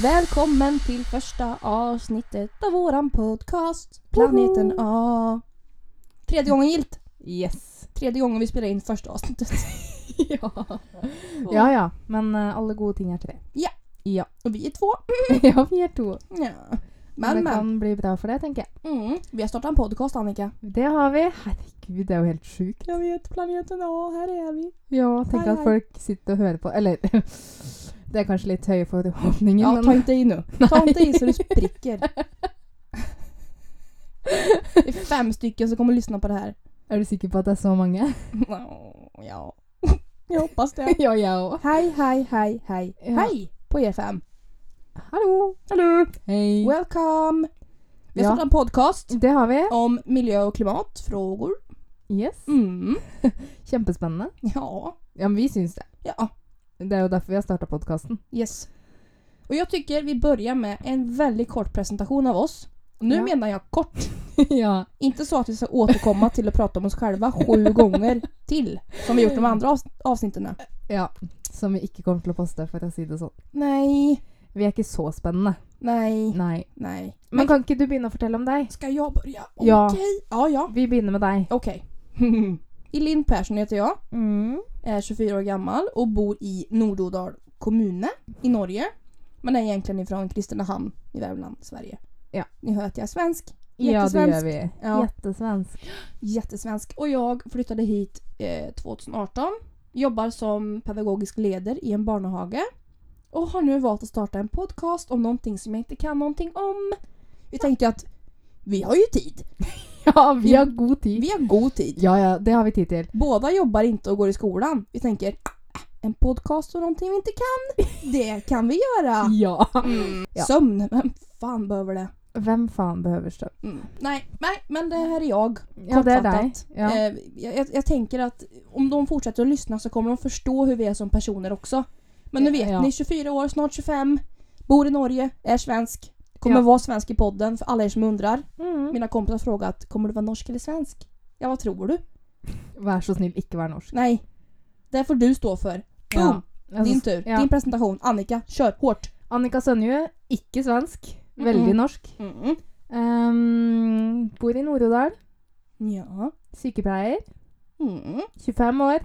Välkommen till första avsnittet av våran podcast Planeten A. Tredje gången gilt. Yes. Tredje gången vi spelar in första avsnittet. Ja, men alla goda ting är tre. Ja. Och vi är två. Ja, vi är två. Ja. Men det kan bli bra för det, tänker jag. Vi har startat en podcast, Annika. Det har vi. Herregud, det är ju helt sjukt. Jag vet, Planeten A, här är vi. Ja, tänk att folk sitter och hör på. Eller, det är kanske lite höj för förhoppningen. Ja, ta inte i nu. Ta inte i så du spricker. Det är 5 stycken som kommer att lyssna på det här. Är du säker på att det är så många? Ja. Jag hoppas det. Ja. Hej. Ja. Hej på er 5. Hallå. Hej. Welcome. Vi har startat en podcast Det har vi. om miljö- och klimatfrågor. Yes. Kämpespännande. Ja. Ja, men vi syns det. Ja. Det är ju därför vi har startat podcasten. Yes. Och jag tycker vi börjar med en väldigt kort presentation av oss. Och nu menar jag kort. Ja. Inte så att vi ska återkomma till att prata om oss själva 7 gånger till. Som vi gjort de andra avsnitten. Ja. Som vi inte kommer till att posta för att säga det så. Nej. Vi är inte så spännande. Nej. Men kan inte du börja fortælle om dig? Ska jag börja? Ja. Okej. Ja. Vi börjar med dig. Okej. Elin Persson heter jag. Är 24 år gammal och bor i Nordodal kommune i Norge. Men är egentligen ifrån Kristinehamn i Värmland, Sverige. Ja. Ni hör att jag är svensk. Ja, det gör Jättesvensk. vi. Ja. Jättesvensk. Jättesvensk. Och jag flyttade hit 2018. Jobbar som pedagogisk ledare i en barnehage. Och har nu valt att starta en podcast om någonting som jag inte kan någonting om. Vi tänkte att vi har ju tid. Ja, vi har god tid. Vi har god tid. Ja, det har vi tid till. Båda jobbar inte och går i skolan. Vi tänker, en podcast och någonting vi inte kan. Det kan vi göra. Ja. Ja. Sömn, vem fan behöver det? Vem fan behöver stöd? Nej, men det här är jag. Ja, det är dig. Kortfattat. Ja. Jag tänker att om de fortsätter att lyssna så kommer de förstå hur vi är som personer också. Men nu vet ni, 24 år, snart 25, bor i Norge, är svensk. Kommer vara svensk i podden för alla er som undrar. Mina kompisar har frågat, kommer du vara norsk eller svensk? Ja, vad tror du? Var så snill, inte vara norsk. Nej, det får du stå för. Boom! Ja. Din tur, din presentation. Annika, kör hårt. Annika Sønjø, ikke svensk. Veldig norsk. Bor i Nordodal. Ja. Sykepleier. 25 år.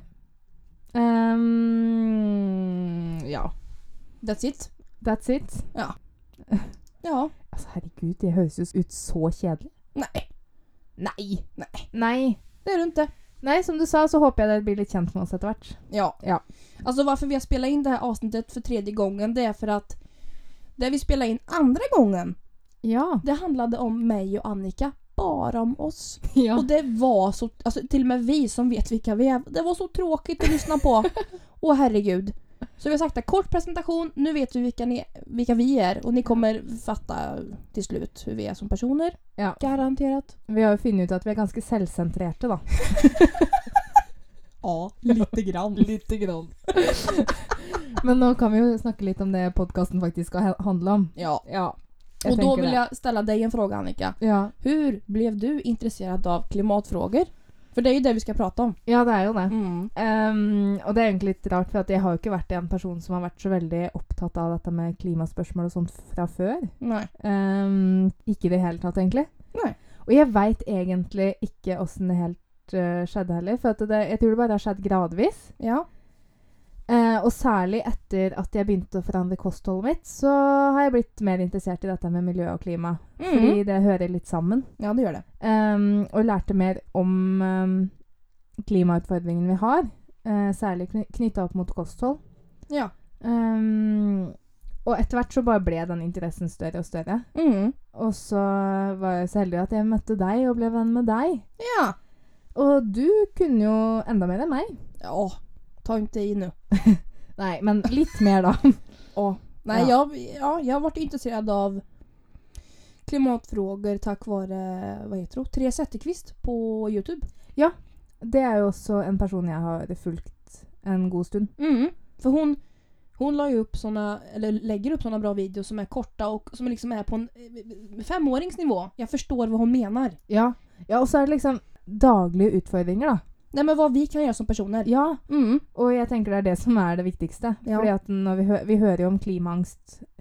Ja. That's it. That's it. Ja. Altså, herregud, det høres jo ut så kjedelig. Nej. Det är du inte. Nej, som du sa så hoppas jag att det blir lite känt med oss efterhvert. Ja. Alltså varför vi har spelat in det här avsnittet för 3:e gången, det är för att det vi spelade in andra gången, det handlade om mig och Annika, bara om oss. Ja. Och det var så, alltså till och med vi som vet vilka vi är, det var så tråkigt att lyssna på. Åh herregud. Så vi har sagt en kort presentation, nu vet vi vilka vi är och ni kommer fatta till slut hur vi är som personer. Ja. Garanterat. Vi har ju funnit ut att vi är ganska självcentrerade då. Ja, lite grann. Men nu kan vi ju snacka lite om det podcasten faktiskt ska handla om. Ja. Och då vill jag ställa dig en fråga, Annika. Ja. Hur blev du intresserad av klimatfrågor? För det är ju det vi ska prata om. Ja, det är ju det. Och det är egentligen lite rart för att jag har ju inte varit en person som har varit så väldigt upptatt av detta med klimatspörsmål och sånt från før. Nej. Ikke det helt tatt egentlig. Nej. Och jag vet egentligen inte hvordan det helt skedde heller, för att jag tror det bara har skett gradvis. Ja. Och särskilt efter att jag började att förändra kosthållet mitt så har jag blivit mer intresserad i detta med miljö och klimat. Fordi det hører lite samman. Ja, det gör det. Och lärte mer om klimatutfordringen vi har. Särskilt knyttet upp mot kosthåll. Ja. Och efterhvert så bara blev den intressen större och större. Och så var jag så heldig att jag mötte dig och blev vän med dig. Ja. Och du kunde ju ända mer än mig. Ja, ta inte i nu. Nej, men lite mer då. Nej, jag har varit intresserad av klimatfrågor tack vare, vad heter det? Therese Zetterqvist på YouTube. Ja, det är ju också en person jag har följt en god stund. För hon la ju upp lägger upp såna bra videos som är korta och som liksom är på en 5-åringsnivå. Jag förstår vad hon menar. Ja, och så är det liksom dagliga utfordringar då. Nej, men vad vi kan göra som personer. Ja, och jag tänker det är det som är det viktigaste. Ja. För att när vi hör ju om klimaangst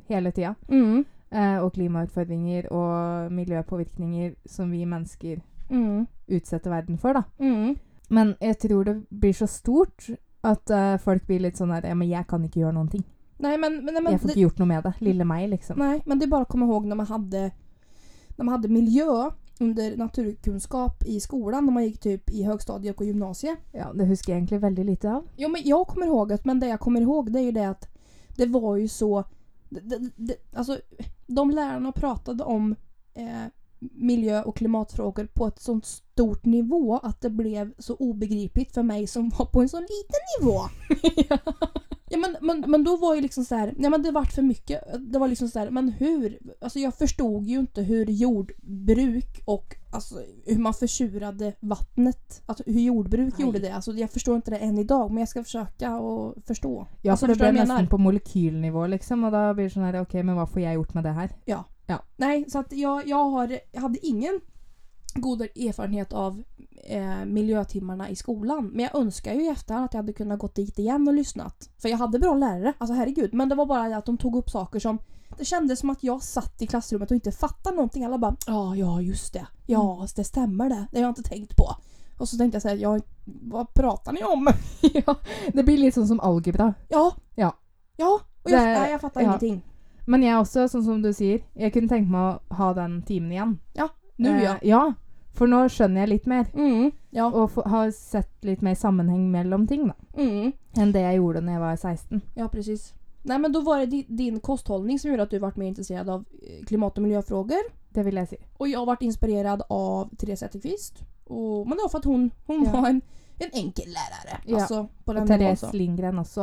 hele tiden. Og klimautfordringer og miljøpåvirkninger som vi mennesker utsetter verden for, da. Men jeg tror det blir så stort at folk blir litt sånn der, ja, men jeg kan ikke gjøre noen ting. Nej, men jeg får ikke gjort noe med det. Lille meg, liksom. Nej, men det är bara att komma ihåg när man hade miljö under naturkunskap i skolan när man gick typ i högstadiet och gymnasiet. Ja, det husker jeg egentlig veldig lite av. Jo, men jag kommer ihåg det, men det jag kommer ihåg det är ju det att det var ju så alltså de lärarna pratade om miljö- och klimatfrågor på ett sånt stort nivå att det blev så obegripligt för mig som var på en sån liten nivå. Ja, men då var ju liksom så här, nej men det vart för mycket. Det var liksom så här, men hur, alltså jag förstod ju inte hur jordbruk och alltså hur man försurade vattnet, alltså hur jordbruk gjorde det. Alltså jag förstår inte det än idag, men jag ska försöka och förstå. Ja, alltså, för det blev nästan på molekylnivå liksom, och då blir det sån här, okej, men vad får jag gjort med det här? Ja. Nej, så att jag hade ingen god erfarenhet av miljötimmarna i skolan. Men jag önskar ju i efterhand att jag hade kunnat gått dit igen och lyssnat. För jag hade bra lärare, alltså herregud. Men det var bara att de tog upp saker som... Det kändes som att jag satt i klassrummet och inte fattade någonting. Alla bara, ja just det. Ja, det stämmer det. Det har jag inte tänkt på. Och så tänkte jag så här, vad pratar ni om? Ja, det blir liksom som algebra. Ja. Och jag fattar ingenting. Men jeg også, sånn som du sier, jeg kunne tenkt meg å ha den timen igjen. Ja, nu ja. Ja, for nå skjønner jeg litt mer. Ja. Og har sett litt mer sammenheng mellom ting da. Enn det jeg gjorde når jeg var 16. Ja, precis. Nej, men då var det din kosthållning som gjorde att du varit mer intresserad av klimat- och miljöfrågor. Det vill jag si. Och jag har varit inspirerad av Therese Zetterqvist. Men det var för att hon var en enkel lärare. Ja. Alltså, på den og Therese Lindgren også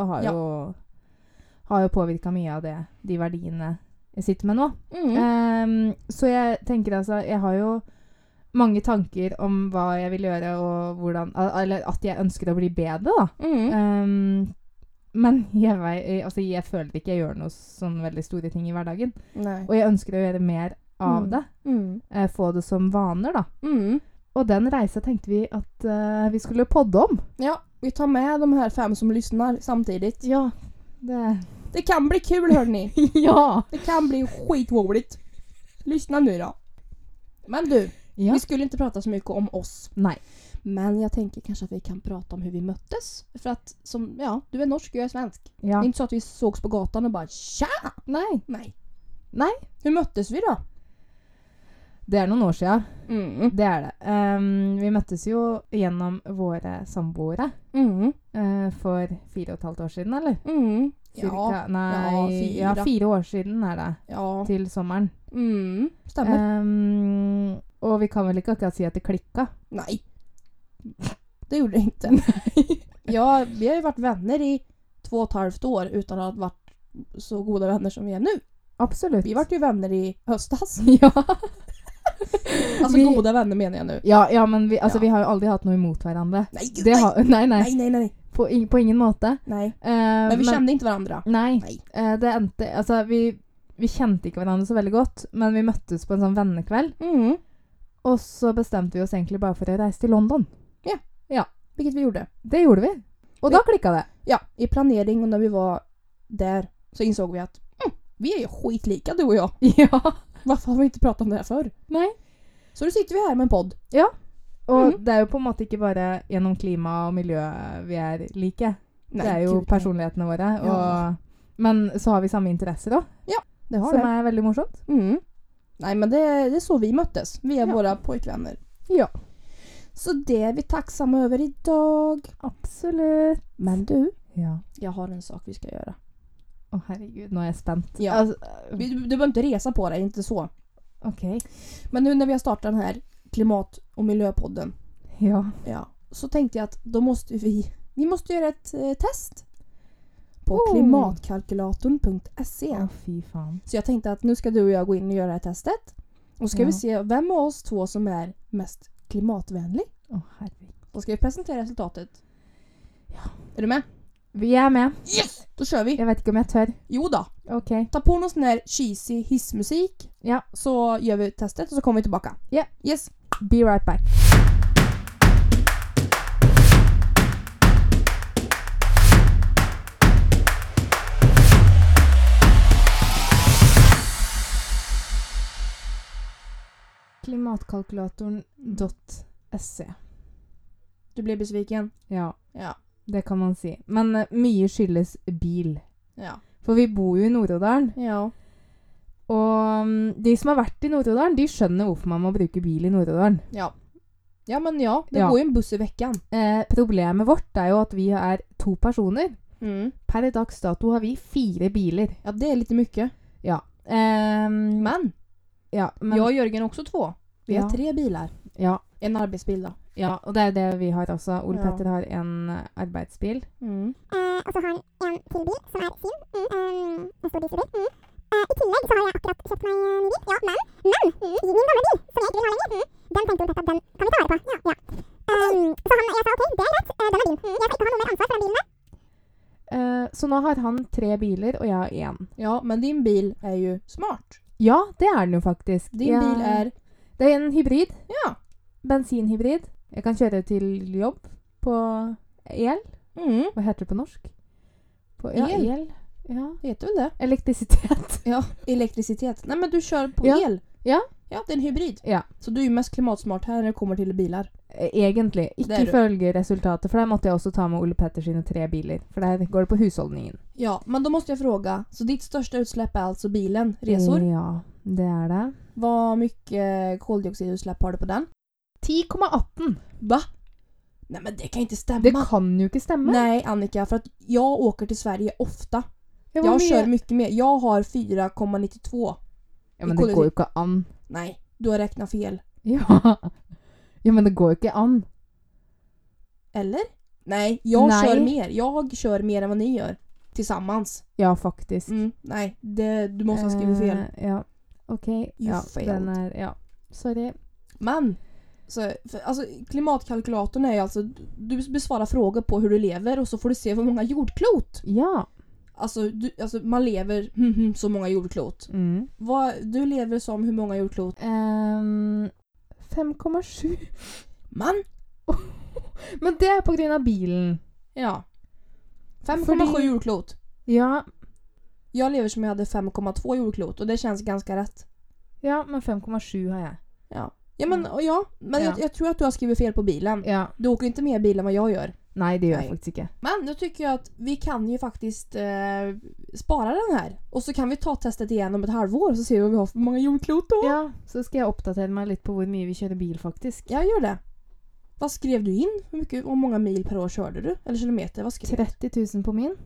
har jo påvirket mye av de verdiene jeg sitter med nå. Så jeg tenker altså, jeg har jo mange tanker om hva jeg vil gjøre og hvordan, eller at jeg ønsker å bli bedre da. Men jeg føler ikke jeg gjør noe sånn veldig store ting i hverdagen. Nei. Og jeg ønsker å gjøre mer av det. Få det som vaner da. Og den reisen tenkte vi at vi skulle podde om. Ja, vi tar med de här 5 som lyssnar samtidigt. Ja, det kan bli kul, hörni. Ja. Det kan bli skitroligt. Lyssna nu då. Men du, vi skulle inte prata så mycket om oss. Nej. Men jag tänker kanske att vi kan prata om hur vi möttes. För att, du är norsk och jag är svensk. Ja. Det är inte så att vi sågs på gatan och bara, tja! Nej. Hur möttes vi då? Det er noen år siden. Det er det. Vi møttes jo gjennom våre samboere for 4,5 år siden, eller? Cirka, nei, 4 år siden er det. Ja. Til sommeren. Stemmer. Og vi kan vel ikke akkurat si at det klikket? Nej. Det gjorde det inte. Ja, vi har ju varit vänner i 2,5 år utan att ha varit så goda vänner som vi är nu. Absolut. Vi var ju vänner i höstas. Ja. Alltså goda vänner menar jag nu. Ja, men vi har ju aldrig haft något emot varandra. Nej. På ingen måte. Nej. Men vi kände inte varandra. Nej. Det endte, alltså vi kjente ikke hverandre så veldig godt, men vi møttes på en sånn vennekveld. Og så bestemte vi oss egentlig bare for å reise til London. Ja. Vilket vi gjorde. Det gjorde vi. Og da klikket det. Ja, i planering och när vi var där så insåg vi att vi är ju skitlika, du och jag. Ja. Varför har vi inte pratat om det här förr? Nej. Så då sitter vi här med en podd. Ja. Og det er jo på en måte ikke bare gjennom klima og miljø vi er like. Nei, det er jo personlighetene våre. Men så har vi samme interesser da. Ja, det har som det. Som er veldig morsomt. Nej, men det är så vi möttes. Vi är våra pojkvänner. Ja. Så det är vi tacksamma över idag. Absolut. Men du, jag har en sak vi ska göra. Herregud, nå er jeg spent. Ja. Alltså, du behöver inte resa på dig, inte så. Okej. Men nu när vi har startat den här klimat- och miljöpodden. Ja. Så tänkte jag att då måste vi måste göra ett test. På klimatkalkylatorn.se. Fy fan. Så jag tänkte att nu ska du och jag gå in och göra det här testet. Och ska vi se vem av oss 2 som är mest klimatvänlig. Herregud. Då ska vi presentera resultatet. Ja. Är du med? Vi är med. Yes! Då kör vi. Jag vet inte om jag tör. Jo då. Okej. Ta på någon sån här cheesy hissmusik. Ja. Så gör vi testet och så kommer vi tillbaka. Ja. Yes. Be right back. Klimatkalkulatoren.se. Du ble besviken? Ja. Ja. Det kan man si. Men mye skyldes bil. Ja. For vi bor jo i Nord-Odalen. Ja. Og de som har vært i Nord-Odalen, de skjønner hvorfor man må bruke bil i Nord-Odalen. Ja. Ja, men ja. Det Ja. går jo en buss i veckan. Problemet vårt er jo at vi er 2 personer. Mm. Per dags dato har vi 4 biler. Ja, det är lite mycket. Ja. Men ja, men jag och Jörgen har också 2. Vi har Ja. 3 bilar. ja, En arbetsbil då. ja, og det er det vi har også. Ole Ja. Petter har en arbeidsbil. Mm. Og så har han en til bil, som er sin. En stor dieselbil. I tillegg så har jeg akkurat kjøpt meg ny bil. Ja, men min gamle bil, som jeg ikke vil ha lenger, den tenkte Ole Petter at den kan vi ta vare på. Ja, ja. Så jeg sa ok, det er greit, den er din. Jeg skal ikke ha noe mer ansvar for den bilen der. Så nå har han 3 biler, og jeg har 1. Ja, men din bil är ju smart. Ja, det er den jo faktisk. Din bil är... Det er en hybrid. Ja. Bensinhybrid. Jeg kan kjøre til jobb på el. Mm. Hva heter det på norsk? På El? el. Ja. Det heter väl det? Elektrisitet. Ja, elektricitet. Nej, men du kör på Ja. el. Ja. Ja, det är en hybrid. Ja. Så du är ju mest klimatsmart här när det kommer till bilar. Egentlig. Det er Ikke du. følge resultatet, for der måtte jeg også ta med Ole Petter sine 3 biler. For der går det på husholdningen. Ja, men då måste jag fråga. Så ditt största utsläpp är alltså bilen, resor? Ja, det er det. Vad mycket koldioxidutsläpp har du på den? 10,18. Va? Nej, men det kan inte stämma. Det kan jo ikke stemme. Nej, Annika, för att jag åker till Sverige ofta. Ja, hvor Jag mye- kör mycket mer. Jag har 4,92. Ja, men det går jo ikke an. Nej, du har räknat fel. Ja. Ja, men det går jo ikke an. Eller? Nej, jag Nej. kör mer. Jag kör mer än vad ni gör. Tillsammans. Ja, faktisk. Nej, du måste ha skrivit fel. Ja, ok. Ja, failed. den er... Ja, sorry. Men, alltså, klimatkalkylatorn är ju alltså, du besvarar frågor på hur du lever och så får du se hur många jordklot. Ja. Alltså, man lever så många jordklot. Mm. Du lever som hur många jordklot? 5,7. Man? Men det er på grunn av bilen. Ja. 5,7 Fordi- jordklot. Ja, Jag lever som jag hade 5,2 jordklot och det känns ganska rätt. ja, men 5,7 har jeg. Ja. Ja, men, men Ja. Jag tror att du har skrivit fel på bilen. Ja. Du åker inte mer bil än vad jag gör. Nei, det gjør Nej. jeg faktisk ikke. Men nu tycker jag att vi kan ju faktiskt spara den här. Och så kan vi ta testet igen om ett halvår och så ser vi vad vi har för många jordklot då. Ja, så skal jeg oppdatere meg litt på hvor mye vi kjører bil, faktisk. Jag gör det. Vad skrev du in? Hur många mil per år körde du? Eller kilometer? Vad skrev du? 30 000 på min.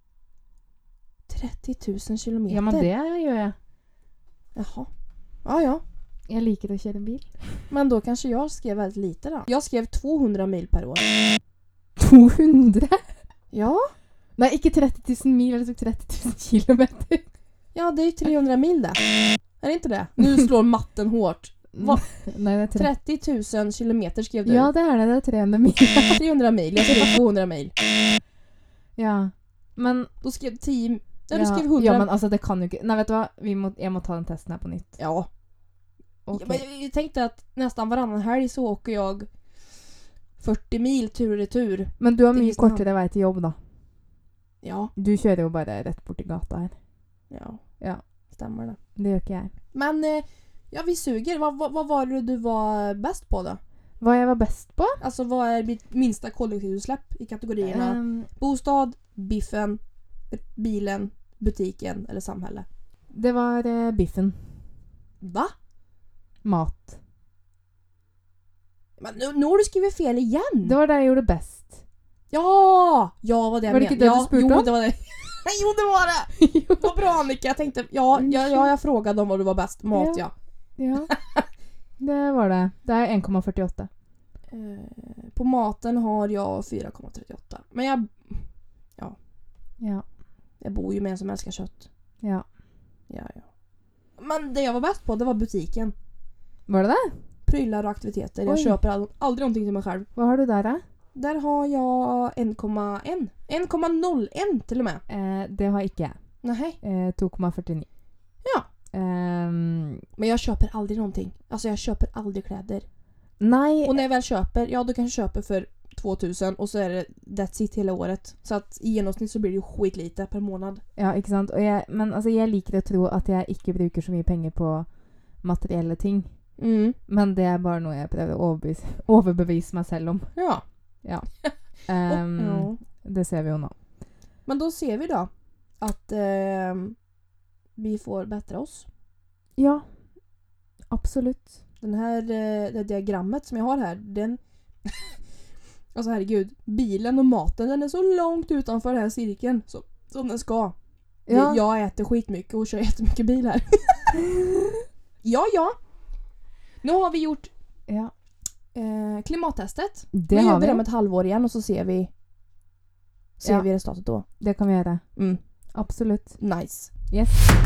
30 000 kilometer? Ja, men det gjør jeg. Jaha. Ja, ja. Jeg liker å kjøre bil. Men då kanske jag skrev väldigt lite då. Jag skrev 200 mil per år. 200? Ja. Nei, ikke 30 000 mil, eller 30 000 kilometer. Ja, det är ju 300 mil det. Är det inte det? Nu slår matten hårt. Va? Nei, det er 30 000 kilometer skrev du. Ja, det er det. Det er 300 mil. 300 mil. Jag skrev 200 mil. Ja. Men Då skrev 10... Ja, du ja, skrev 100. ja, men altså, det kan jo ikke... Nei, vet du hva? Jeg må ta den testen her på nytt. Ja. Ok. Ja, men jag tänkte att nästan varannan helg så åker jag 40 mil tur och retur. Men du har Det mye visste han. kortere vei til jobb, da. Ja. Du kjører jo bare rett bort i gata her. Ja. Ja. Stämmer det. Det gjør ikke jeg. Men ja, vi suger. Vad var det du var bäst på då? Hva jeg var best på? Alltså vad är mitt minsta kollektivutsläpp i kategorierna? Bostad, biffen, bilen, butiken eller samhälle? Det var biffen. Va? Mat. Men nu har du skrivit fel igen. Det var det jeg gjorde best. Ja! Ja, vad det Var det men- inte det du ja, spurte jo, om? det var det. Jo, det var det. Vad bra, Annika. Jag tänkte, jag frågade om vad du var bäst. Mat, ja. Ja. Det var det. Det er 1,48. På maten har jag 4,38. Men jag bor ju med en som älskar kött. Ja. Ja. Men det jag var bäst på, det var butiken. Var det det? Prylar och aktiviteter. Jag Oj. köper aldrig någonting till mig själv. Hva har du der, da? Där har jag 1,1. 1,01 till och med. Det har ikke jeg. Nej. 2,49. Ja. Men jag köper aldrig någonting. Alltså jag köper aldrig kläder. Nei. Och när jag väl köper, ja då kanske jag köper för 2000 och så är det that's it hela året. Så att i genomsnitt så blir det ju skitlite per månad. Ja, ikke sant? Men altså, jeg liker å tro at jeg ikke bruker så mye penger på materielle ting. Men det är bara nog jag prövar överbevisa mig själv om. Ja. Ja. Det ser vi ju nu. Men då ser vi då att vi får bättra oss. Ja. Absolut. Den här det diagrammet som jag har här, den alltså herregud, bilen och maten, den är så långt utanför den här cirkeln som den ska. Ja. Jag äter skitmycket och kör jättemycket bil här. Ja. Nu har vi gjort klimattestet. Det vi har gör vi. det om ett halvår igen och så ser vi resultatet då. Det kan vi göra. Absolut. Nice. Yes.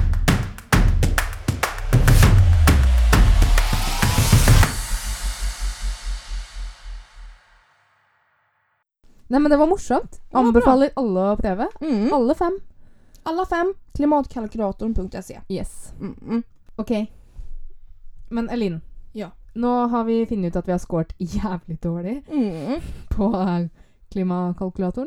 Nej, men det var morsomt. Anbefaler alla att pröva. Alla 5. Alla 5. Klimatkalkylatorn.se. Yes. Okej. Men Elin. Ja. Nu har vi funnit ut att vi har skåret jävligt dåligt på klimatkalkylatorn.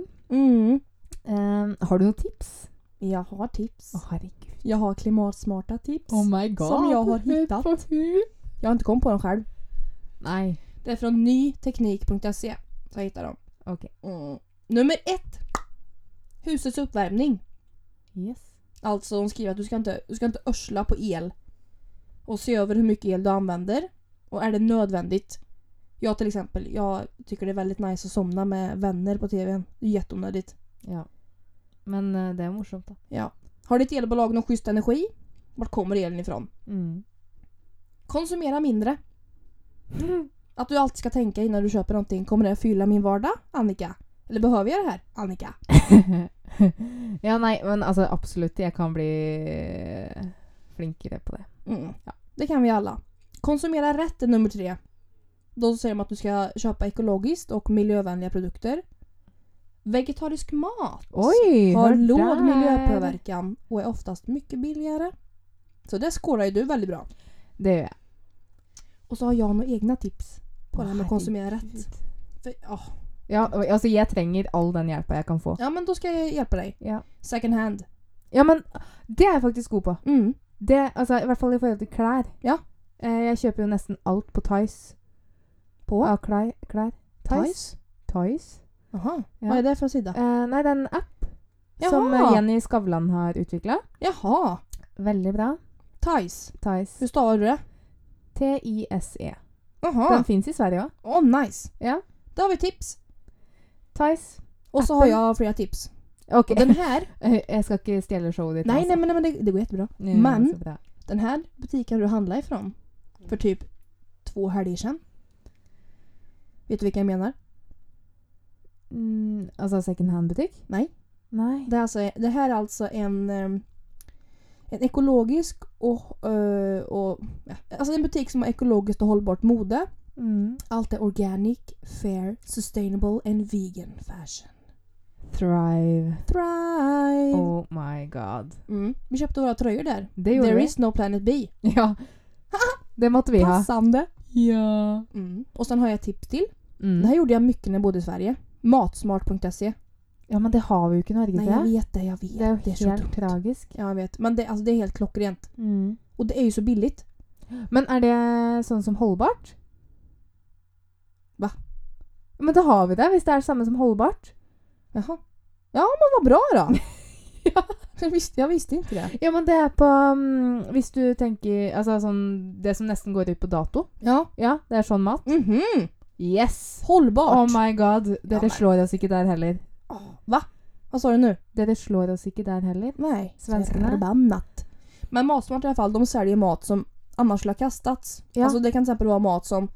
Har du några tips? Jag har tips. Herregud. Jag har klimatsmarta tips. Oh my god. Som jag har hittat. Jag har inte kommit på dem själv. Nej. Det är från nyteknik.se. Så jag hittar dem. Okej. Nummer 1. Husets uppvärmning. Yes. Alltså de skriver att du ska inte örsla på el. Och se över hur mycket el du använder. Och är det nödvändigt. Jag till exempel, jag tycker det är väldigt nice att somna med vänner på tvn. Det är jätteonödigt. Ja. Men det är morsomt då. Ja. Har ditt elbolag någon schysst energi? Vart kommer elen ifrån? Konsumera mindre. Att du alltid ska tänka innan du köper någonting. Kommer det att fylla min vardag, Annika? Eller behöver jag det här, Annika? Ja, nej, men alltså absolut. Jag kan bli flinkare på det. Ja, det kan vi alla. Konsumera rätt är nummer 3. Då säger de att du ska köpa ekologiskt och miljövänliga produkter. Vegetarisk mat har låg miljöpåverkan och är oftast mycket billigare. Så det skårar ju du väldigt bra. Det gör jag. Och så har jag några egna tips på det här med att konsumera rätt. För, Ja, alltså jag tränger all den hjälp jag kan få. Ja, men då ska jag hjälpa dig. Ja. Second hand. Ja, men det är jag faktiskt god på. Mm. Det, alltså i alla fall i förhållande till kläder. Ja. Jag köper ju nästan allt på Toys. På? Ja, kläder. Toys. Jaha. Ja. Vad är det för sida? Nej, det är en app Jaha. som Jenny Skavlan har utvecklat. Jaha. Väldigt bra. Toys. Hur stavar du det? T-I-S-E. Jaha. Den finns i Sverige också. Nice. Ja. Då har vi tips. Toys. Och så har jag flera tips. Okej. Och den här... jag ska inte ställa showet. Nej, men det går jättebra. Men den här butiken du handlar ifrån för typ 2 helger sedan. Vet du vilka jag menar? Alltså second hand butik? Nej. Det här är alltså en ekologisk alltså en butik som har ekologiskt och hållbart mode. Allt är organic, fair, sustainable and vegan fashion. Thrive. Oh my god. Vi köpte våra tröjor där. There is no planet B. Ja. Det måste vi ha. Passande. Ja. Och sen har jag ett tips till. Det här gjorde jag mycket när jag bodde i Sverige. Matsmart.se. Ja, men det har vi ju inte i Norge. Nej, jag vet det. Det är helt tragiskt. Ja, jag vet. Men det är helt klockrent. Och det är ju så billigt. Men är det sånt som hållbart? Va? Men då har vi det. Visst är det samma som hållbart? Jaha. Ja, men vad bra då. Ja. Jag visste inte det. Ja, men det är på... visst du tänker... Alltså det som nästan går ut på dato. Ja. Ja, det är sån mat. Yes. Hållbart. Oh my god. Det slår oss inte där heller. Va? Vad sa du nu? Det slår oss inte där heller. Nej. Svenskarna. Förbannat. Men Matsmart i alla fall, de säljer mat som annars skulle ha kastats. Ja. Alltså det kan till exempel vara mat som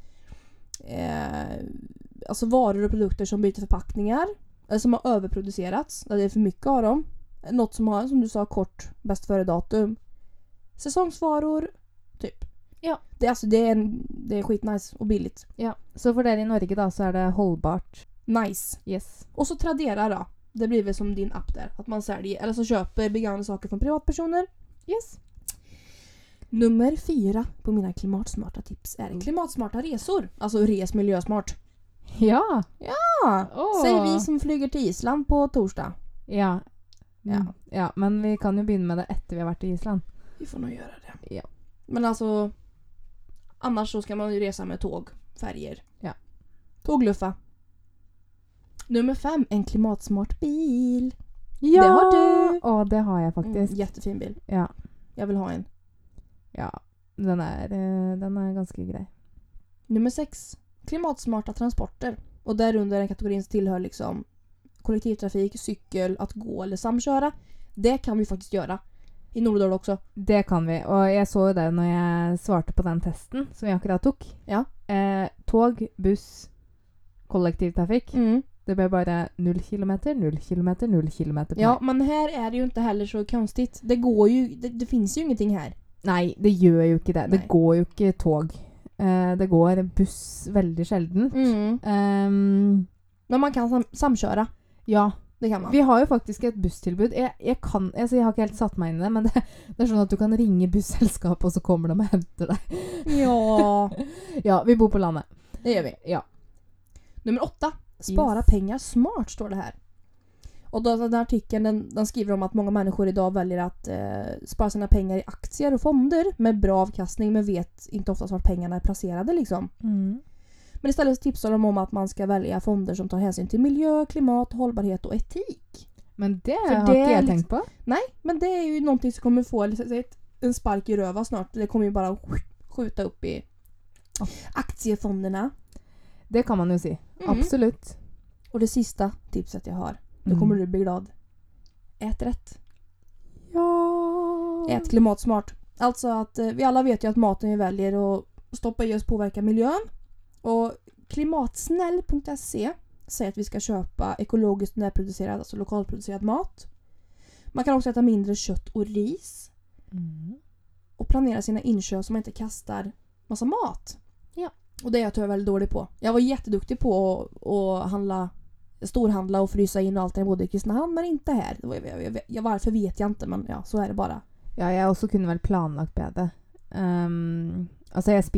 alltså varor och produkter som byter förpackningar. Eller som har överproducerats. Där det är för mycket av dem. Något som har, som du sa, kort bäst före datum. Säsongsvaror. Typ. Ja. Det är skitnice och billigt. Ja. Så för det i Norge då så är det hållbart. Nice. Yes. Och så Tradera då. Det blir väl som din app där. Att man säljer, eller så köper begagnade saker från privatpersoner. Yes. Nummer 4 på mina klimatsmarta tips är klimatsmarta resor. Alltså res miljösmart. Ja. Ja. Säger vi som flyger till Island på torsdag. Ja. Ja, men vi kan ju börja med det efter vi har varit i Island. Vi får nog göra det. Ja. Men alltså Annars så ska man ju resa med tåg, färger. Ja. Tågluffa. Nummer 5, en klimatsmart bil. Ja! Det har du. Åh, det har jag faktiskt. Jättefin bil. Ja. Jag vill ha en. Ja, den är ganska grej. Nummer 6, klimatsmarta transporter. Och där under den kategorin tillhör liksom kollektivtrafik, cykel, att gå eller samköra. Det kan vi faktiskt göra. I Nordal också. Det kan vi. Och jag såg det när jag svarte på den testen som jag akkurat tog. Ja. Tåg, buss, kollektivtrafik. Mm. Det blev bara 0 kilometer, 0 kilometer, 0 kilometer. Ja, men här är det ju inte heller så konstigt. Det går ju, det finns ju ingenting här. Nej, det gör ju inte det. Nej. Det går ju inte tåg. Det går buss väldigt sällan. Men man kan samköra. Ja, det kan man. Vi har ju faktiskt ett busstillbud. Jag har inte helt satt mig in i det, men det är så att du kan ringa bussällskap och så kommer de och hämtar dig. Ja. Ja, vi bor på landet. Det gör vi. Ja. Nummer 8. Spara pengar smart, står det här. Och då, den här artikeln den skriver om att många människor idag väljer att spara sina pengar i aktier och fonder med bra avkastning, men vet inte oftast vart pengarna är placerade liksom. Men istället så tipsar de om att man ska välja fonder som tar hänsyn till miljö, klimat, hållbarhet och etik. Men det För har det inte jag är tänkt på. Nej, men det är ju någonting som kommer få en spark i röva snart. Det kommer ju bara skjuta upp i aktiefonderna. Det kan man ju se. Absolut. Och det sista tipset jag har. Då kommer du bli glad. Ät rätt. Ja. Ät klimatsmart. Alltså att vi alla vet ju att maten vi väljer att stoppa i oss påverkar miljön. Och klimatsnäll.se säger att vi ska köpa ekologiskt närproducerad, alltså lokalproducerad mat. Man kan också äta mindre kött och ris. Och planera sina inköp så man inte kastar massa mat. Ja. Och det är jag tyvärr väldigt dålig på. Jag var jätteduktig på att storhandla och frysa in och allt. Jag bodde i Kristinehamn, men inte här. Varför vet jag inte, men ja, så är det bara. Ja, jag också kunde väl planlagt bättre. Alltså jag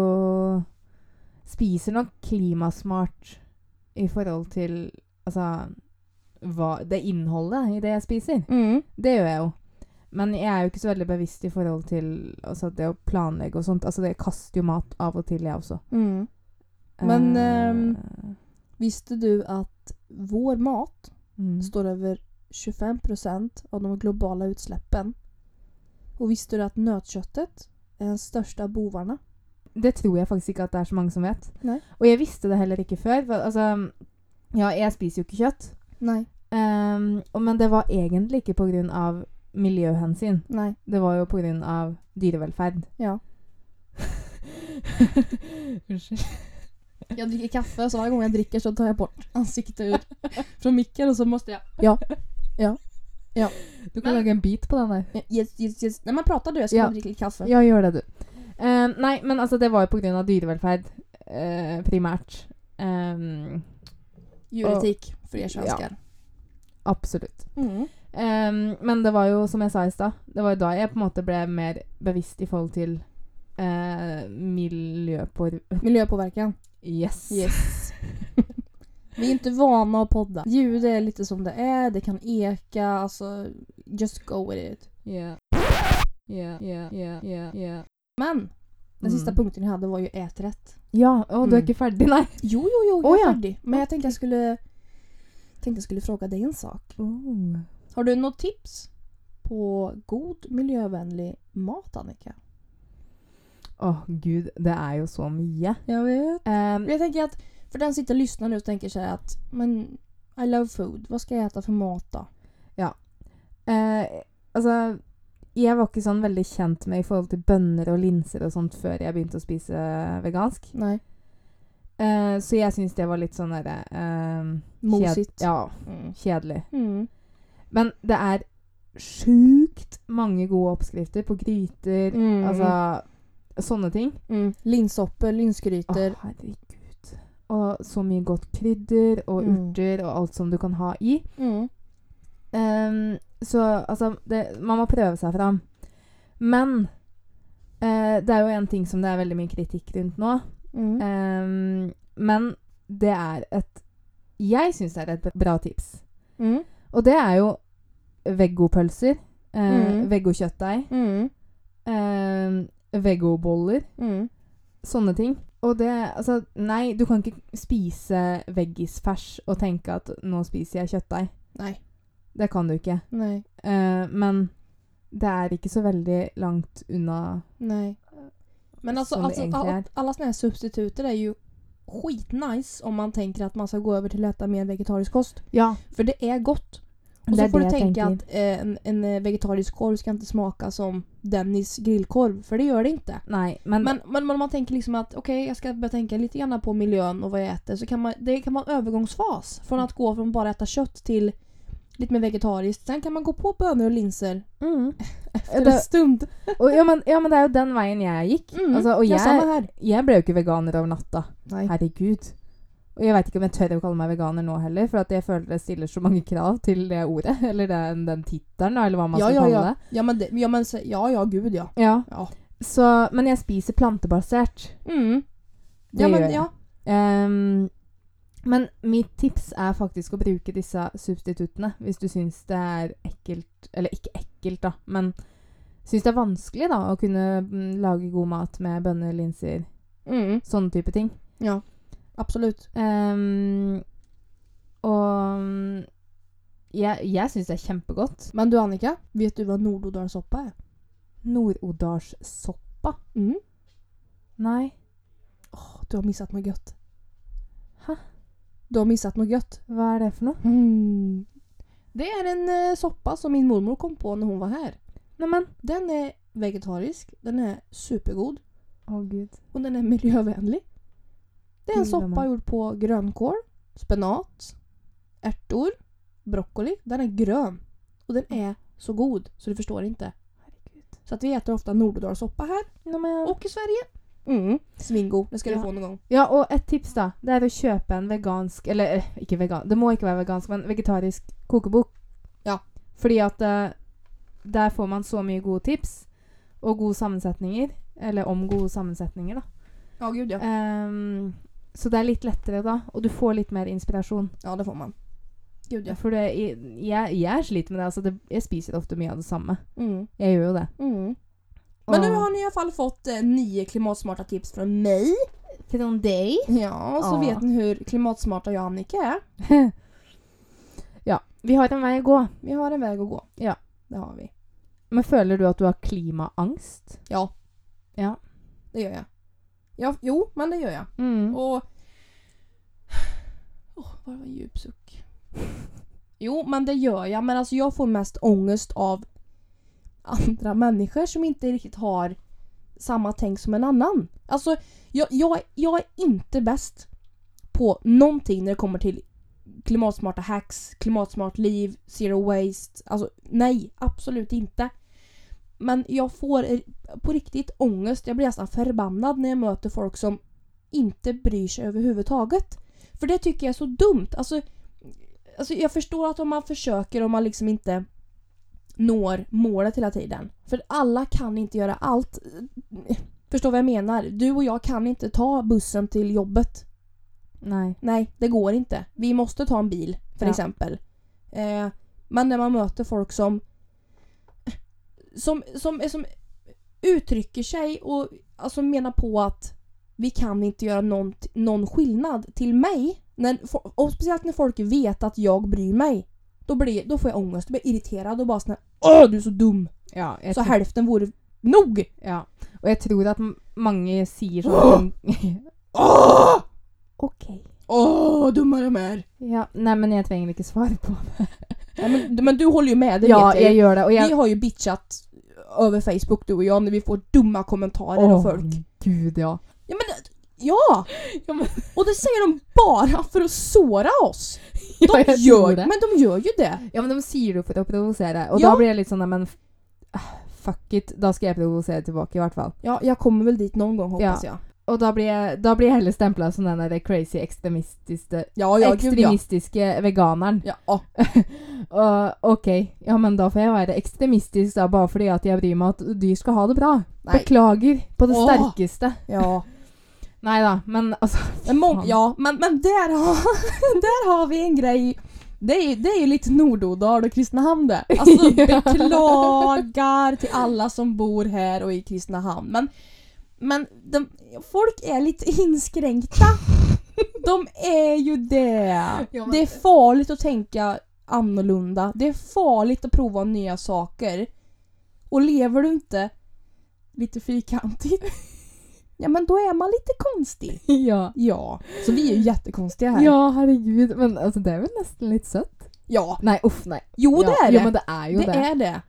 spiser nog klimasmart i förhåll till alltså vad det innehållet i det jag spiser. Det gör jag ju. Men jag är ju inte så väldigt bevisst i förhåll till alltså det att planlägga och sånt. Alltså det kastar ju mat av och till jag också. Men visste du att vår mat står över 25% av de globala utsläppen? Och visste du att nötköttet är den största bovarna? Det tror jag faktiskt inte att det är så många som vet. Nej. Och jag visste det heller inte för. Alltså, ja, jag spiser ju inte kött. Nej. Men det var egentligen inte på grund av miljöhänsyn. Nej. Det var ju på grund av dyrevälfärd. Ja. Jag dricker kaffe så varje gång jag dricker så tar jag bort ansiktet ur från micken och så måste jag. Ja. Du kan lägga en bit på den där. Yes. När man pratar du, jag ska dricka lite kaffe. Jag gör det du. Nej, men alltså det var ju på grund av dyrevälfärd primärt. Djuretik för er svenskar. Ja, absolut. Men det var ju som jag sa i stad, det var ju då jag på något sätt blev mer bevisst i förhåll till miljöpåverkan. Yes. Vi är inte vana att podda. Ljud är lite som det är, det kan eka, alltså just go with it. Yeah. Men den sista punkten jag hade var ju ät rätt. Ja, du är inte färdig, nej. Jo, jag är färdig. Men jag tänkte jag skulle fråga dig en sak. Har du något tips på god miljövänlig mat, Annika? Gud, det är ju så mycket. Jag vet. Jag tänker att för den sitter och lyssnar nu och tänker sig att men I love food. Vad ska jag äta för mat då? Ja. Alltså jag var inte sån väldigt känt med i förhåll till bönor och linser och sånt för jag började att spisa vegansk. Nej. Så jag syns det var lite sån där mosigt. Kedlig. Men det är sjukt många goda uppskrifter på grytor, alltså såna ting. Linsopper, linsgrytor. Herregud. Och så mycket gott kryddor och urter och allt som du kan ha i. Så alltså man må pröva sig fram. Men det är ju en ting som det är väldigt mycket kritik runt nu. Men det är jag syns det är ett bra tips. Och det är ju vegopölser, vegoköttdeig, vegoboller, sånne ting. Og det, altså, nei, du kan ikke spise veggisfers og tenke at nå spiser jeg kjøttdeig. Nei. Det kan du ikke. Nej. Men det är inte så väldigt långt undan. Nej. Men alltså alla såna här substituter är ju skitnice om man tänker att man ska gå över till att äta mer vegetarisk kost. Ja. För det är gott. Och så får du tänka att en vegetarisk korv ska inte smaka som Dennis grillkorv. För det gör det inte. Nej, men om man tänker liksom att okej, jag ska börja tänka lite grann på miljön och vad jag äter. Så det kan vara en övergångsfas. Från att gå från bara äta kött till lite mer vegetariskt. Sen kan man gå på bönor och linser efter en stund. Och ja, men det är ju den vägen jag gick. Alltså, och jag blev ju inte veganer över natta. Nej. Herregud. Och jag vet inte om jag tør å kalle mig veganer nu heller, för att jag føler det stiller så många krav till det ordet eller den titeln eller vad man ska kalla det. Ja, gud ja. Ja. Så men jag spiser plantebaserat. Men mitt tips är faktiskt att bruka dessa substitutene hvis du syns det är äckelt, eller inte äckelt då, men syns det är vanskelig då att kunna lage god mat med bönor, linser, sån typ av ting. Ja. Absolut. Och jag syns det är jättegott. Men du Annika, vet du vad nordodalssoppa är? Nordodalssoppa? Nej. Du har missat något gött. Ha? Du har missat något gött. Vad är det för något? Det är en soppa som min mormor kom på när hon var här. Nämen. Den är vegetarisk. Den är supergod. Gud. Och den är miljövänlig. Det är en soppa gjord på grönkål, spenat, ärtor, broccoli. Den är grön. Och den är så god så du förstår inte. Herregud. Så att vi äter ofta nordodalssoppa här. Och i Sverige. Svingo, det ska du få någon gång. Ja, och ett tips då. Det är att köpa en vegansk, eller inte vegan, det må inte vara vegansk, men vegetarisk kokebok. Ja. Fordi att där får man så mycket goda tips och goda sammansättningar. Eller om goda sammansättningar då. Ja, gud ja. Så det är lite lättare då. Och du får lite mer inspiration. Ja, det får man. Gud ja. För jag sliter med det. Alltså jag spiser ofta mycket av det samma. Jag gör ju det. Men nu har ni i alla fall fått 9 klimatsmarta tips från mig. Från dig? Ja, så vet ni hur klimatsmarta jag och Annika är. Ja, vi har en väg att gå. Vi har en väg att gå. Ja. Det har vi. Men följer du att du har klimaangst? Ja. Ja. Det gör jag. Ja, jo, men det gör jag. Och vad var djupsuck. Jo, men det gör jag. Men alltså jag får mest ångest av andra människor som inte riktigt har samma tänk som en annan. Alltså, jag är inte bäst på någonting när det kommer till klimatsmarta hacks, klimatsmart liv, zero waste. Alltså, nej, absolut inte. Men jag får på riktigt ångest. Jag blir nästan förbannad när jag möter folk som inte bryr sig överhuvudtaget. För det tycker jag är så dumt. Alltså jag förstår att om man försöker och man liksom inte når målet hela tiden. För alla kan inte göra allt. Förstår vad jag menar? Du och jag kan inte ta bussen till jobbet. Nej, det går inte. Vi måste ta en bil för exempel. Men när man möter folk som uttrycker sig och alltså menar på att vi kan inte göra någon skillnad till mig. Och speciellt när folk vet att jag bryr mig. Då får jag ångest, då blir jag irriterad och bara sån här, du är så dum. Ja, så hälften vore nog. Ja, och jag tror att många säger så. Okej. Dummare mer. Ja, nej men jag tvingar inte svara på det. Ja, men du håller ju med, det ja, vet jag gör det. Och vi har ju bitchat över Facebook, du och jag, när vi får dumma kommentarer av folk. Gud, ja. Ja, men, och det säger de bara för att såra oss. Men de gör ju det. Ja, men de säger det för att provocera. Och då blir det lite sådana, men fuck it, då ska jag provocera tillbaka i vart fall. Ja, jag kommer väl dit någon gång, hoppas jag. Och då blir jag hellre stämplad som den där crazy extremistiska veganaren. Ja. Okej. Ja, men då får jag vara extremistisk då, bara för att jag bryr mig att du ska ha det bra. Nej. Beklager på det starkaste. Ja. Nej då, men alltså... men där har vi en grej. Det är ju lite Nordodal och Kristinehamn det. Alltså beklagar till alla som bor här och i Kristinehamn. Men Men folk är lite inskränkta. De är ju det. Ja, men... Det är farligt att tänka annorlunda. Det är farligt att prova nya saker. Och lever du inte lite fyrkantigt, ja men då är man lite konstig. Ja. Ja, så vi är ju jättekonstiga här. Ja, herregud. Men alltså det är väl nästan lite sött. Ja. Nej, nej. Jo, det är det. Jo, men det är ju det. Det är det.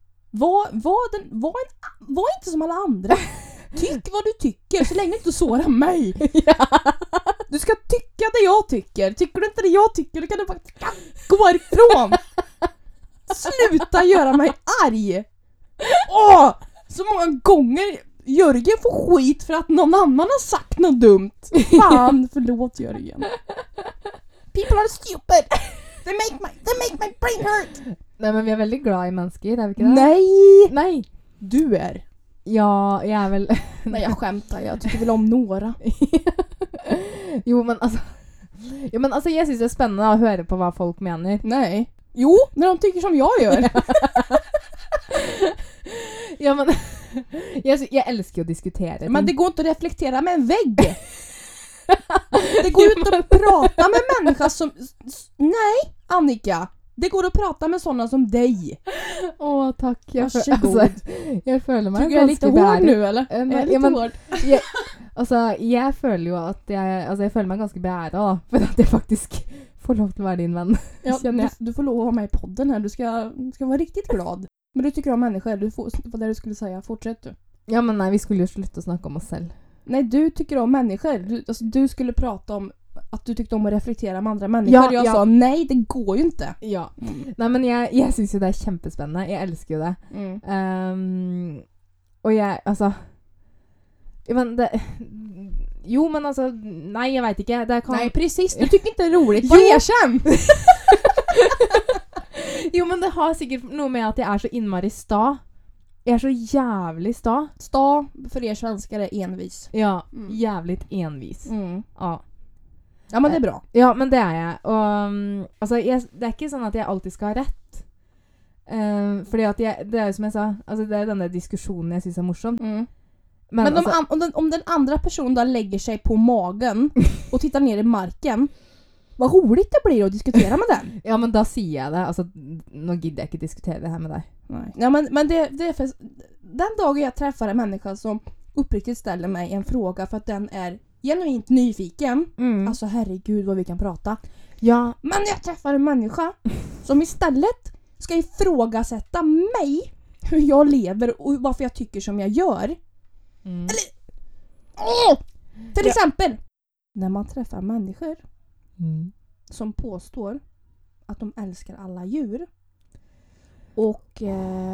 Var inte som alla andra. Tyck vad du tycker så länge du inte sårar mig. Ja. Du ska tycka det jag tycker. Tycker du inte det jag tycker, då kan du faktiskt gå ifrån. Sluta göra mig arg. Åh! Så många gånger Jörgen får skit för att någon annan har sagt något dumt. Fan, förlåt Jörgen. People are stupid. They make my brain hurt. Nej, men vi är väldigt glada i mänskligt, är vi inte det? Nej. Du är. Ja, jag är väl... Nej, jag skämtar. Jag tycker väl om några. Jo, men alltså jag syns det är spännande att höra på vad folk menar. Nej. Jo, när de tycker som jag gör. Ja, men jag älskar att diskutera. Men det går inte att reflektera med en vägg. Det går inte att prata med människor som... Nej, Annika. Det går att prata med sådana som dig. Åh, tack. Jag följer mig tycker jag är lite hård nu, eller? Hård. Jag följer ju att jag följer mig ganska beära för att jag faktiskt får lov att vara din vän. Ja, du får lov att vara med i podden här. Du ska vara riktigt glad. Men du tycker om människor. Vad du skulle säga. Fortsätt du. Ja, men nej, vi skulle ju sluta snacka om oss själv. Nej, du tycker om människor. Du skulle prata om att du tyckte om att reflektera med andra människor. Jag sa nej, det går ju inte. Ja. Nej, men jag syns ju det är kämpespännande. Jag älskar ju det. Och nej, jag vet inte. Nej, precis. Du tycker inte det är roligt. Vad erkänn? Jo, men det har säkert något med att jag är så inmari sta. Jag är så jävligt sta. Sta, för er svenskar är envis. Ja, jävligt envis. Ja. Ja, men det är bra. Ja, men det är jag. Och, det är inte så att jag alltid ska ha rätt. För att det är som jag sa, alltså det är den där diskussionen jag syns är morsom. Men om den andra personen då lägger sig på magen och tittar ner i marken, vad roligt det blir att diskutera med den. Ja, men då säger jag det. Alltså, nu gidder jag inte diskutera det här med dig. Nej. Ja, men det är för den dagen jag träffar en människa som uppriktigt ställer mig en fråga för att den är genuint nyfiken. Alltså herregud vad vi kan prata. Ja. Men jag träffar en människa som istället ska ifrågasätta mig, hur jag lever och varför jag tycker som jag gör. Till exempel när man träffar människor som påstår att de älskar alla djur och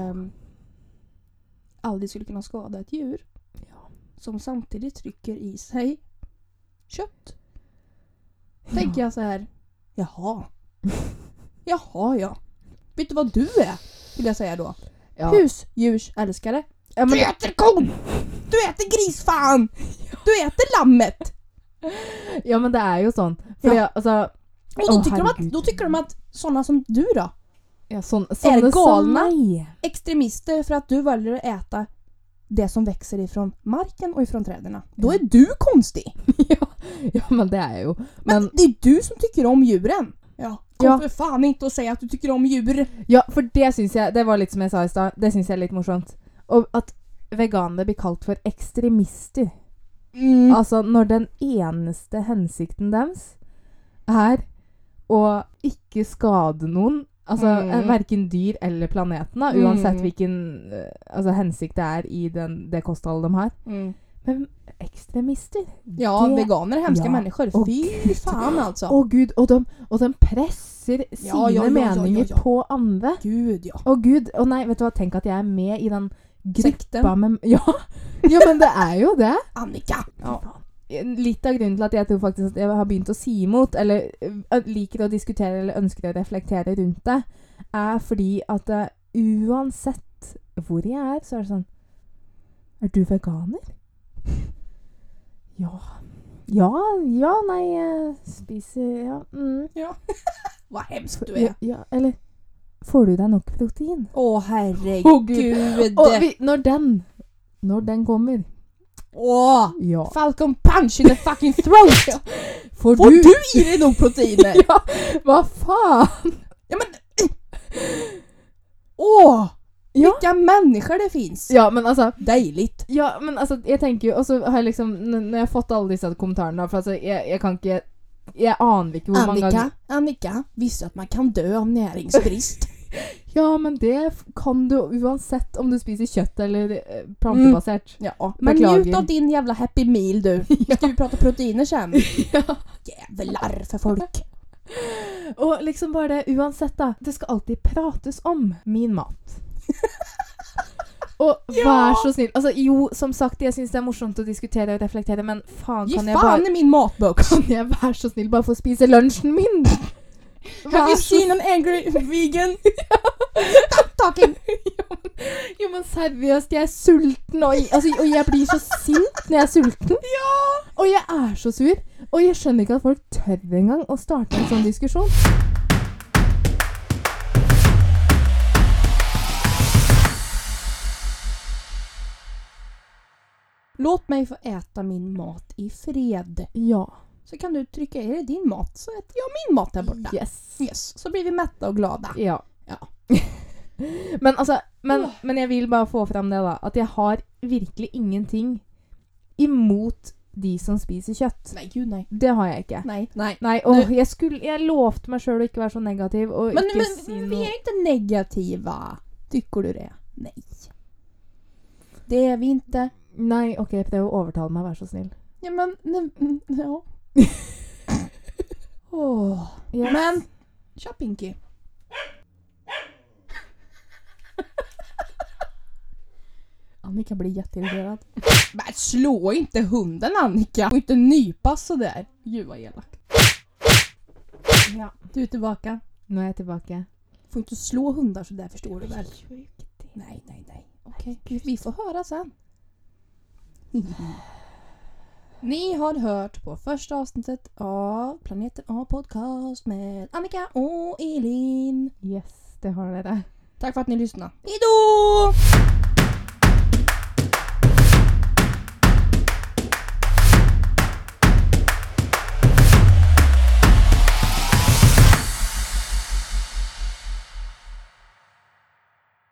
aldrig skulle kunna skada ett djur, som samtidigt trycker i sig kött. Tänker jag så här, jaha, ja. Vet du vad du är? Vill jag säga då. Ja. Husdjursälskare. Ja, men... Du äter kon! Du äter grisfan! Du äter lammet! Ja, men det är ju sånt. För och då tycker de att sådana som du då är galna extremister för att du väljer att äta det som växer ifrån marken och ifrån träden. Då är du konstig. Ja, men det är ju. Men det är du som tycker om djuren. Ja, kom för fan inte att säga att du tycker om djur. Ja, för det syns jag, det var lite som jag sa i stad, det syns jag är lite morsomt. Och att veganer blir kallt för extremister. Alltså, när den enaste hensikten dems är att inte skada någon, alltså varken dyr eller planeterna, uansett vilken hensikt det är i det kosthold de har. Men extremister? Veganer är hemska människor. Fy fan alltså. Åh gud, och de pressar sina meningar på andra. Gud, ja. Åh gud, och nej, vet du vad, tänk att jag är med i den sekten. Med, ja, men det är ju det. Annika. Ja. Lite av grunden till att jag tror faktiskt att jag har begynt att si emot eller liker att diskutera eller önskar att reflektera runt det är fordi att uansett hvor jag är så är det sån, är du veganer? Ja, nej, jag spiser, ja. Vad hemskt du är. Ja, eller får du dig nog protein? Åh herregud. Och när den kommer, Åh! Ja. Falcon punch in the fucking throat! Får Får du i dig nog proteiner? Ja, vad fan? Ja men... Åh! Ja. Vilka människor det finns! Ja, men alltså... Dejligt! Ja, men alltså, jeg tenker jo... Og så har jeg liksom... Når jeg har fått alle disse kommentarene, for altså, jeg kan ikke... Jeg aner ikke hvor mange ganger... Annika visste att man kan dö av näringsbrist. Ja, men det kan du uansett om du spiser kjøtt eller plantebasert. Ja, men Beklager. njut av din jävla happy meal du. Ska vi prata proteiner sen? Ja. Jävlar för folk. Og liksom bare det, uansett da, det skal alltid prates om min mat. Og vær så snill. Altså, jo, som sagt, jeg synes det er morsomt å diskutere og reflektere, men faen, Ge kan jeg fan bare... i min matbox. Kan jeg være så snill bare få spise lunsjen min? Have you seen an angry vegan? Stop talking. Jo, men seriøst, jeg er sulten, og jeg blir så sint når jeg er sulten. Ja. Og jeg er så sur, og jeg skjønner ikke at folk tør engang å starte en sånn diskusjon. Låt mig få äta min mat i fred. Ja. Så kan du trycka i dig din mat, så äter jag min mat där borta. Yes. Så blir vi mätta och glada. Ja. Ja. Men altså, men jeg vil bare få frem det da, at jeg har virkelig ingenting imot de som spiser kjøtt. Nej, gud nej. Det har jeg ikke. Nej. Nei, jeg lovte meg selv å ikke være så negativ og Men ikke si vi noe. är inte negativa. Tycker du det? Nej. Det är vi inte. Nei, ok, prøv å overtale meg, vær så snill. Ja, men... Ja. Yes. Men, tja Pinky. Annika blir jätteirriterad. Men slå inte hunden, Annika. Och inte nypas så där. Gud vad elakt. Ja. Du är tillbaka. Nå er jeg tilbake. Får inte slå hundar så där, förstår du väl? Nej. Okej, vi får höra sen. Ni har hört på första avsnittet av Planeten A podcast med Annika och Elin. Yes, det har dere. Tack för att ni lyssnade. Hejdå!